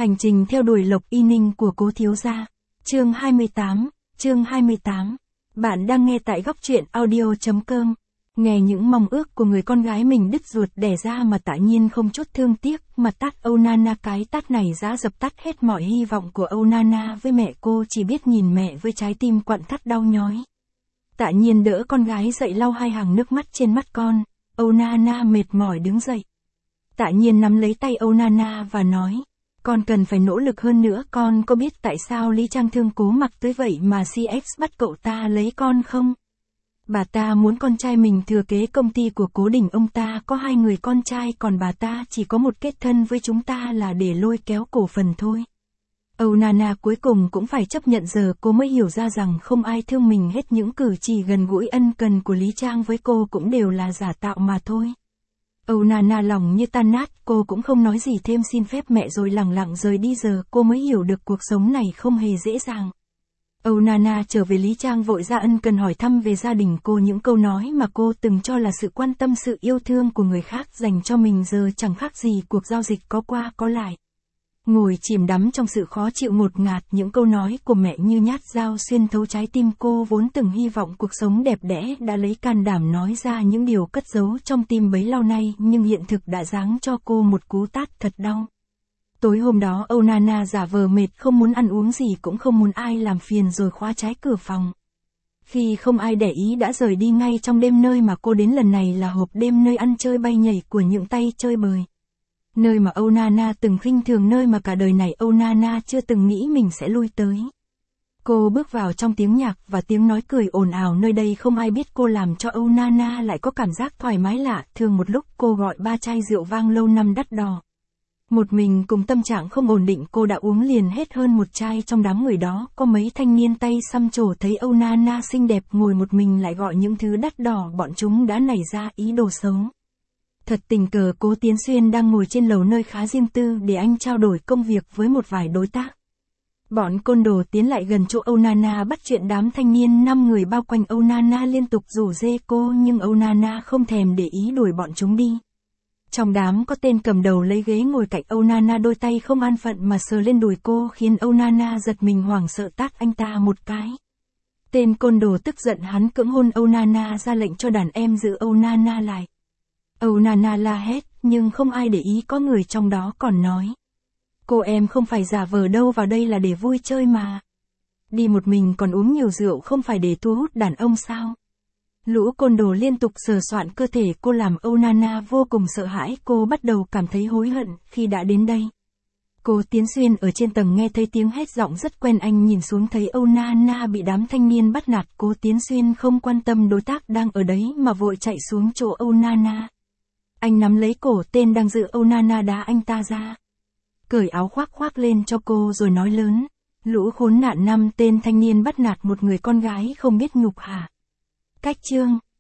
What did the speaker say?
Hành trình theo đuổi Lộc Y Ninh của Cố thiếu gia. Chương 28. Bạn đang nghe tại góc truyện audio.com. Nghe những mong ước của người con gái mình đứt ruột đẻ ra mà Tạ Nhiên không chút thương tiếc mà tát Âu Nana, cái tát này đã dập tắt hết mọi hy vọng của Âu Nana với mẹ. Cô chỉ biết nhìn mẹ với trái tim quặn thắt đau nhói. Tạ Nhiên đỡ con gái dậy, lau hai hàng nước mắt trên mắt con. Âu Nana mệt mỏi đứng dậy. Tạ Nhiên nắm lấy tay Âu Nana và nói: con cần phải nỗ lực hơn nữa. Con có biết tại sao Lý Trang thương Cố Mặc tới vậy mà CX bắt cậu ta lấy con không? Bà ta muốn con trai mình thừa kế công ty của Cố Đình. Ông ta có 2 người con trai, còn bà ta chỉ có một, kết thân với chúng ta là để lôi kéo cổ phần thôi. Âu Nana cuối cùng cũng phải chấp nhận. Giờ cô mới hiểu ra rằng không ai thương mình hết. Những cử chỉ gần gũi ân cần của Lý Trang với cô cũng đều là giả tạo mà thôi. Âu Nana lòng như tan nát, cô cũng không nói gì thêm, xin phép mẹ rồi lẳng lặng rời đi. Giờ cô mới hiểu được cuộc sống này không hề dễ dàng. Âu Nana trở về, Lý Trang vội ra ân cần hỏi thăm về gia đình cô. Những câu nói mà cô từng cho là sự quan tâm, sự yêu thương của người khác dành cho mình giờ chẳng khác gì cuộc giao dịch có qua có lại. Ngồi chìm đắm trong sự khó chịu ngột ngạt, những câu nói của mẹ như nhát dao xuyên thấu trái tim cô vốn từng hy vọng cuộc sống đẹp đẽ, đã lấy can đảm nói ra những điều cất giấu trong tim bấy lâu nay, nhưng hiện thực đã giáng cho cô một cú tát thật đau. Tối hôm đó Âu Nana giả vờ mệt, không muốn ăn uống gì, cũng không muốn ai làm phiền, rồi khóa trái cửa phòng. Khi không ai để ý đã rời đi ngay trong đêm. Nơi mà cô đến lần này là hộp đêm, nơi ăn chơi bay nhảy của những tay chơi bời. Nơi mà Âu Nana từng khinh thường, nơi mà cả đời này Âu Nana chưa từng nghĩ mình sẽ lui tới. Cô bước vào trong tiếng nhạc và tiếng nói cười ồn ào. Nơi đây không ai biết cô, làm cho Âu Nana lại có cảm giác thoải mái lạ thường. Một lúc cô gọi 3 chai rượu vang lâu năm đắt đỏ. Một mình cùng tâm trạng không ổn định, cô đã uống liền hết hơn 1 chai. Trong đám người đó có mấy thanh niên tay xăm trổ thấy Âu Nana xinh đẹp ngồi một mình lại gọi những thứ đắt đỏ, bọn chúng đã nảy ra ý đồ xấu. Thật tình cờ Cố Tiến Xuyên đang ngồi trên lầu nơi khá riêng tư để anh trao đổi công việc với một vài đối tác. Bọn côn đồ tiến lại gần chỗ Âu Nana bắt chuyện. Đám thanh niên 5 người bao quanh Âu Nana liên tục rủ rê cô, nhưng Âu Nana không thèm để ý, đuổi bọn chúng đi. Trong đám có tên cầm đầu lấy ghế ngồi cạnh Âu Nana, đôi tay không an phận mà sờ lên đùi cô, khiến Âu Nana giật mình hoảng sợ tát anh ta một cái. Tên côn đồ tức giận, hắn cưỡng hôn Âu Nana, ra lệnh cho đàn em giữ Âu Nana lại. Âu Nana la hét, nhưng không ai để ý. Có người trong đó còn nói: cô em không phải giả vờ đâu, vào đây là để vui chơi mà. Đi một mình còn uống nhiều rượu không phải để thu hút đàn ông sao? Lũ côn đồ liên tục sờ soạn cơ thể cô làm Âu Nana vô cùng sợ hãi. Cô bắt đầu cảm thấy hối hận khi đã đến đây. Cố Tiến Xuyên ở trên tầng nghe thấy tiếng hét giọng rất quen. Anh nhìn xuống thấy Âu Nana bị đám thanh niên bắt nạt. Cố Tiến Xuyên không quan tâm đối tác đang ở đấy mà vội chạy xuống chỗ Âu Nana. Anh nắm lấy cổ tên đang giữ Âu Nana, đá anh ta ra. Cởi áo khoác lên cho cô rồi nói lớn: lũ khốn nạn, 5 tên thanh niên bắt nạt một người con gái không biết nhục hả? Cách chương